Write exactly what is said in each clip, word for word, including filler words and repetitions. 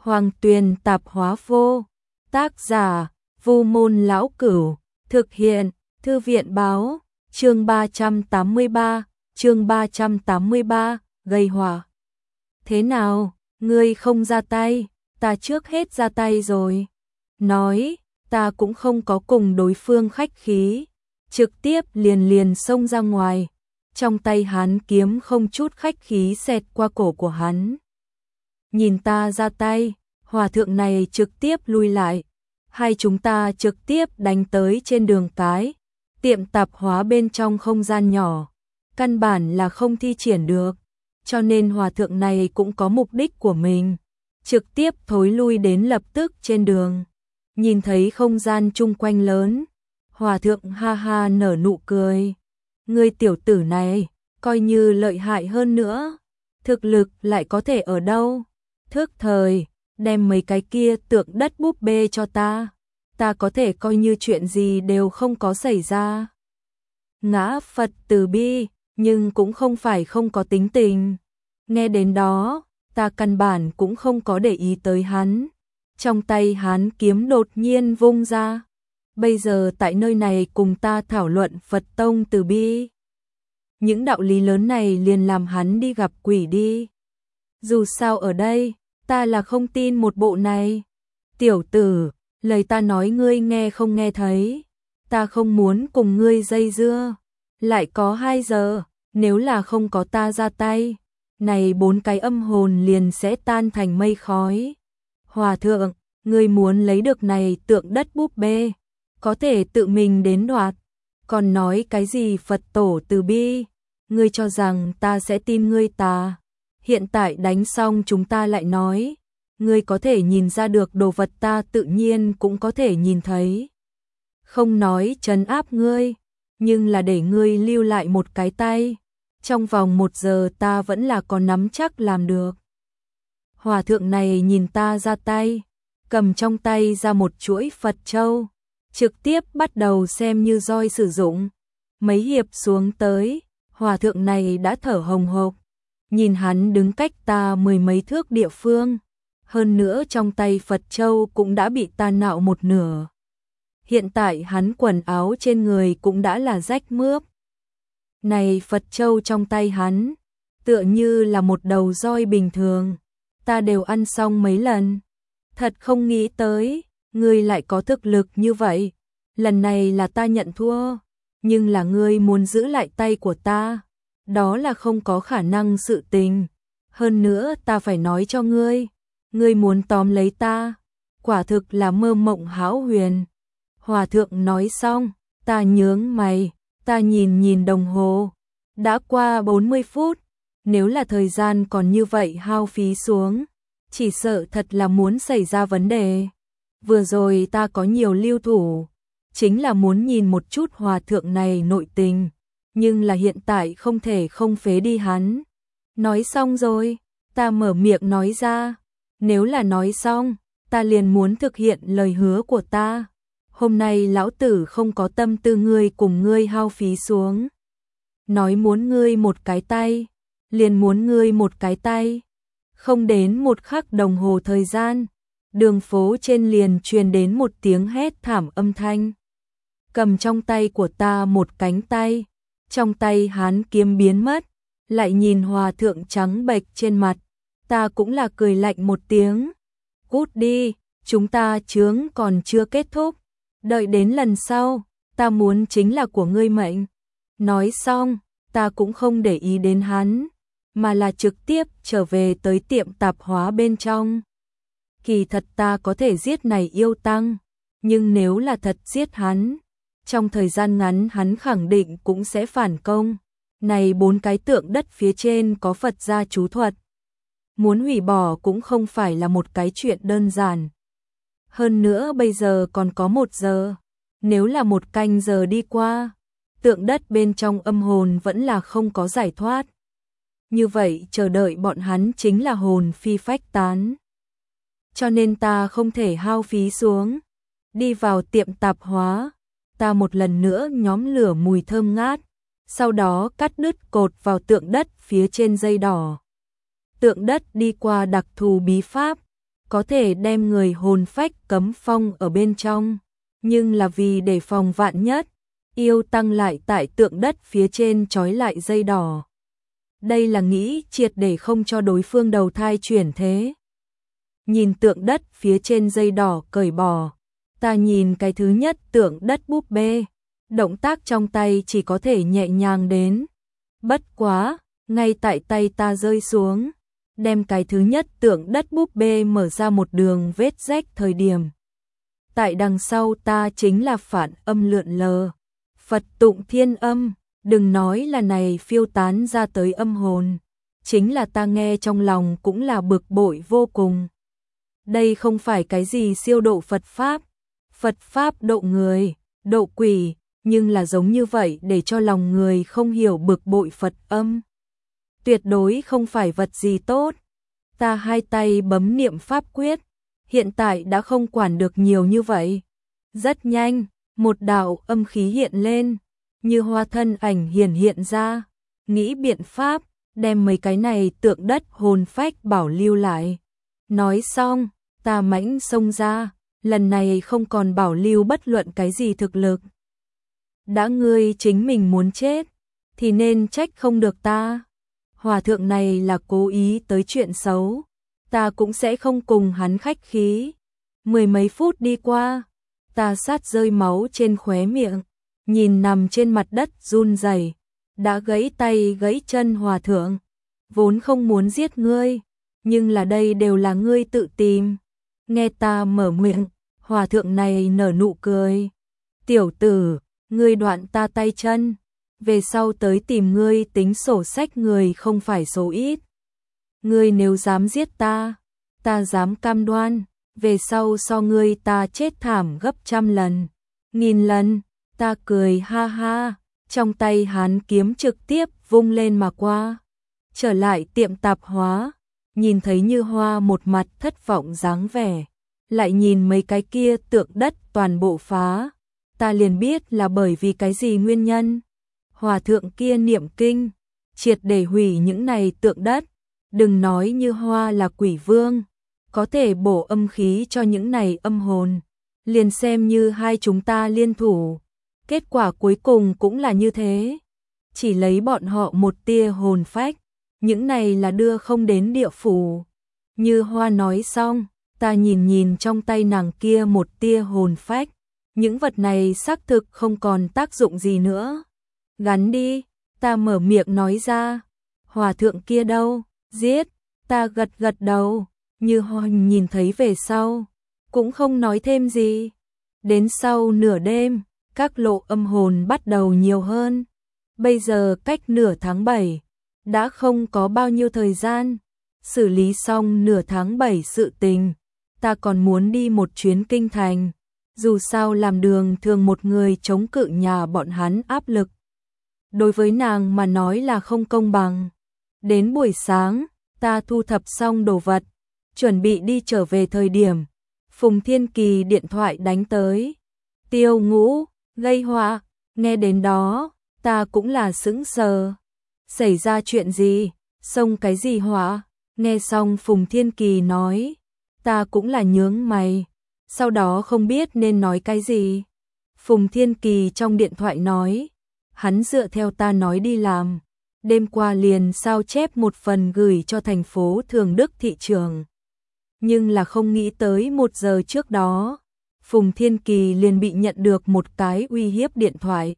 Hoàng Tuyền Tạp Hóa Vô. Tác giả: Vu Môn Lão Cửu. Thực hiện: Thư viện báo. Chương ba trăm tám mươi ba, chương ba trăm tám mươi ba, gây họa. Thế nào, ngươi không ra tay, ta trước hết ra tay rồi. Nói, ta cũng không có cùng đối phương khách khí, trực tiếp liền liền xông ra ngoài. Trong tay hắn kiếm không chút khách khí xẹt qua cổ của hắn. Nhìn ta ra tay, hòa thượng này trực tiếp lui lại. Hai chúng ta trực tiếp đánh tới trên đường cái. Tiệm tạp hóa bên trong không gian nhỏ, căn bản là không thi triển được, cho nên hòa thượng này cũng có mục đích của mình, trực tiếp thối lui đến lập tức trên đường. Nhìn thấy không gian chung quanh lớn, hòa thượng ha ha nở nụ cười. Ngươi tiểu tử này, coi như lợi hại hơn nữa, thực lực lại có thể ở đâu? Thức thời, đem mấy cái kia tượng đất búp bê cho ta. Ta có thể coi như chuyện gì đều không có xảy ra. Ngã Phật từ bi, nhưng cũng không phải không có tính tình. Nghe đến đó, ta căn bản cũng không có để ý tới hắn. Trong tay hắn kiếm đột nhiên vung ra. Bây giờ tại nơi này cùng ta thảo luận Phật tông từ bi. Những đạo lý lớn này liền làm hắn đi gặp quỷ đi. Dù sao ở đây, ta là không tin một bộ này. Tiểu tử, lời ta nói ngươi nghe không nghe thấy, ta không muốn cùng ngươi dây dưa. Lại có hai giờ, nếu là không có ta ra tay, này bốn cái âm hồn liền sẽ tan thành mây khói. Hòa thượng, ngươi muốn lấy được này tượng đất búp bê, có thể tự mình đến đoạt, còn nói cái gì Phật tổ từ bi, ngươi cho rằng ta sẽ tin ngươi ta. Hiện tại đánh xong chúng ta lại nói. Ngươi có thể nhìn ra được đồ vật ta tự nhiên cũng có thể nhìn thấy. Không nói trấn áp ngươi, nhưng là để ngươi lưu lại một cái tay. Trong vòng một giờ ta vẫn là có nắm chắc làm được. Hòa thượng này nhìn ta ra tay, cầm trong tay ra một chuỗi Phật châu, trực tiếp bắt đầu xem như roi sử dụng. Mấy hiệp xuống tới, hòa thượng này đã thở hồng hộc, nhìn hắn đứng cách ta mười mấy thước địa phương. Hơn nữa trong tay Phật châu cũng đã bị ta nạo một nửa. Hiện tại hắn quần áo trên người cũng đã là rách mướp. Này Phật châu trong tay hắn, tựa như là một đầu roi bình thường. Ta đều ăn xong mấy lần. Thật không nghĩ tới, ngươi lại có thực lực như vậy. Lần này là ta nhận thua, nhưng là ngươi muốn giữ lại tay của ta. Đó là không có khả năng sự tình. Hơn nữa ta phải nói cho ngươi. Ngươi muốn tóm lấy ta, quả thực là mơ mộng hão huyền. Hòa thượng nói xong, ta nhướng mày, ta nhìn nhìn đồng hồ. Đã qua bốn mươi phút, nếu là thời gian còn như vậy hao phí xuống, chỉ sợ thật là muốn xảy ra vấn đề. Vừa rồi ta có nhiều lưu thủ, chính là muốn nhìn một chút hòa thượng này nội tình, nhưng là hiện tại không thể không phế đi hắn. Nói xong rồi, ta mở miệng nói ra. Nếu là nói xong, ta liền muốn thực hiện lời hứa của ta. Hôm nay lão tử không có tâm tư ngươi cùng ngươi hao phí xuống. Nói muốn ngươi một cái tay, liền muốn ngươi một cái tay. Không đến một khắc đồng hồ thời gian, đường phố trên liền truyền đến một tiếng hét thảm âm thanh. Cầm trong tay của ta một cánh tay, trong tay hắn kiếm biến mất, lại nhìn hòa thượng trắng bệch trên mặt. Ta cũng là cười lạnh một tiếng. Cút đi, chúng ta chướng còn chưa kết thúc. Đợi đến lần sau, ta muốn chính là của ngươi mệnh. Nói xong, ta cũng không để ý đến hắn, mà là trực tiếp trở về tới tiệm tạp hóa bên trong. Kỳ thật ta có thể giết này yêu tăng, nhưng nếu là thật giết hắn, trong thời gian ngắn hắn khẳng định cũng sẽ phản công. Này bốn cái tượng đất phía trên có Phật gia chú thuật. Muốn hủy bỏ cũng không phải là một cái chuyện đơn giản. Hơn nữa bây giờ còn có một giờ. Nếu là một canh giờ đi qua, tượng đất bên trong âm hồn vẫn là không có giải thoát. Như vậy chờ đợi bọn hắn chính là hồn phi phách tán. Cho nên ta không thể hao phí xuống. Đi vào tiệm tạp hóa, ta một lần nữa nhóm lửa mùi thơm ngát. Sau đó cắt đứt cột vào tượng đất phía trên dây đỏ. Tượng đất đi qua đặc thù bí pháp, có thể đem người hồn phách cấm phong ở bên trong, nhưng là vì để phòng vạn nhất, yêu tăng lại tại tượng đất phía trên trói lại dây đỏ. Đây là nghĩ triệt để không cho đối phương đầu thai chuyển thế. Nhìn tượng đất phía trên dây đỏ cởi bỏ, ta nhìn cái thứ nhất tượng đất búp bê, động tác trong tay chỉ có thể nhẹ nhàng đến. Bất quá, ngay tại tay ta rơi xuống, đem cái thứ nhất tượng đất búp bê mở ra một đường vết rách thời điểm. Tại đằng sau ta chính là phản âm lượn lờ, Phật tụng thiên âm, đừng nói là này phiêu tán ra tới âm hồn, chính là ta nghe trong lòng cũng là bực bội vô cùng. Đây không phải cái gì siêu độ Phật Pháp, Phật Pháp độ người, độ quỷ, nhưng là giống như vậy để cho lòng người không hiểu bực bội Phật âm. Tuyệt đối không phải vật gì tốt. Ta hai tay bấm niệm pháp quyết, hiện tại đã không quản được nhiều như vậy. Rất nhanh, một đạo âm khí hiện lên, như hoa thân ảnh hiển hiện ra, nghĩ biện pháp, đem mấy cái này tượng đất hồn phách bảo lưu lại. Nói xong, ta mãnh xông ra, lần này không còn bảo lưu bất luận cái gì thực lực. Đã ngươi chính mình muốn chết, thì nên trách không được ta. Hòa thượng này là cố ý tới chuyện xấu, ta cũng sẽ không cùng hắn khách khí. Mười mấy phút đi qua, ta sát rơi máu trên khóe miệng, nhìn nằm trên mặt đất run rẩy, đã gãy tay gãy chân hòa thượng, vốn không muốn giết ngươi, nhưng là đây đều là ngươi tự tìm. Nghe ta mở miệng, hòa thượng này nở nụ cười. Tiểu tử, ngươi đoạn ta tay chân, về sau tới tìm ngươi tính sổ sách người không phải số ít. Ngươi nếu dám giết ta, ta dám cam đoan, về sau so ngươi ta chết thảm gấp trăm lần, nghìn lần. Ta cười ha ha, trong tay hắn kiếm trực tiếp vung lên mà qua. Trở lại tiệm tạp hóa, nhìn thấy Như Hoa một mặt thất vọng dáng vẻ, lại nhìn mấy cái kia tượng đất toàn bộ phá, ta liền biết là bởi vì cái gì nguyên nhân. Hòa thượng kia niệm kinh, triệt để hủy những này tượng đất, đừng nói Như Hoa là quỷ vương, có thể bổ âm khí cho những này âm hồn, liền xem như hai chúng ta liên thủ, kết quả cuối cùng cũng là như thế. Chỉ lấy bọn họ một tia hồn phách, những này là đưa không đến địa phủ. Như Hoa nói xong, ta nhìn nhìn trong tay nàng kia một tia hồn phách, những vật này xác thực không còn tác dụng gì nữa. Gắn đi, ta mở miệng nói ra. Hòa thượng kia đâu? Giết, ta gật gật đầu. Như Hoa nhìn thấy về sau, cũng không nói thêm gì. Đến sau nửa đêm, các lộ âm hồn bắt đầu nhiều hơn. Bây giờ cách nửa tháng bảy, đã không có bao nhiêu thời gian. Xử lý xong nửa tháng bảy sự tình, ta còn muốn đi một chuyến kinh thành. Dù sao làm đường thường một người chống cự nhà bọn hắn áp lực. Đối với nàng mà nói là không công bằng. Đến buổi sáng, ta thu thập xong đồ vật, chuẩn bị đi trở về thời điểm. Phùng Thiên Kỳ điện thoại đánh tới. Tiêu Ngũ, gây họa, nghe đến đó, ta cũng là sững sờ. Xảy ra chuyện gì, xông cái gì họa? Nghe xong Phùng Thiên Kỳ nói, ta cũng là nhướng mày, sau đó không biết nên nói cái gì. Phùng Thiên Kỳ trong điện thoại nói, hắn dựa theo ta nói đi làm, đêm qua liền sao chép một phần gửi cho thành phố Thường Đức thị trường. Nhưng là không nghĩ tới một giờ trước đó, Phùng Thiên Kỳ liền bị nhận được một cái uy hiếp điện thoại.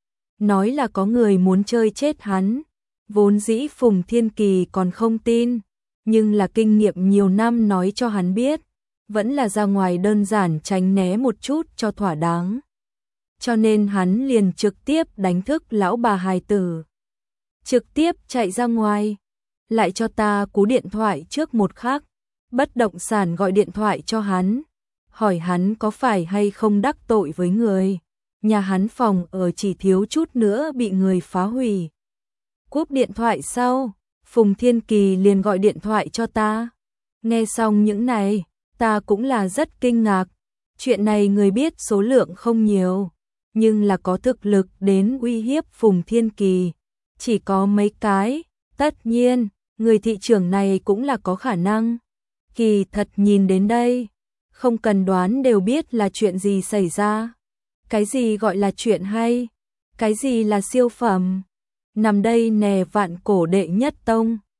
Nói là có người muốn chơi chết hắn, vốn dĩ Phùng Thiên Kỳ còn không tin, nhưng là kinh nghiệm nhiều năm nói cho hắn biết, vẫn là ra ngoài đơn giản tránh né một chút cho thỏa đáng. Cho nên hắn liền trực tiếp đánh thức lão bà hài tử. Trực tiếp chạy ra ngoài, lại cho ta cú điện thoại trước một khắc, bất động sản gọi điện thoại cho hắn, hỏi hắn có phải hay không đắc tội với người. Nhà hắn phòng ở chỉ thiếu chút nữa bị người phá hủy. Cúp điện thoại sau, Phùng Thiên Kỳ liền gọi điện thoại cho ta. Nghe xong những này, ta cũng là rất kinh ngạc. Chuyện này người biết số lượng không nhiều, nhưng là có thực lực đến uy hiếp Phùng Thiên Kỳ. Chỉ có mấy cái, tất nhiên, người thị trưởng này cũng là có khả năng. Kỳ thật nhìn đến đây, không cần đoán đều biết là chuyện gì xảy ra. Cái gì gọi là chuyện hay? Cái gì là siêu phẩm? Nằm đây nè vạn cổ đệ nhất tông,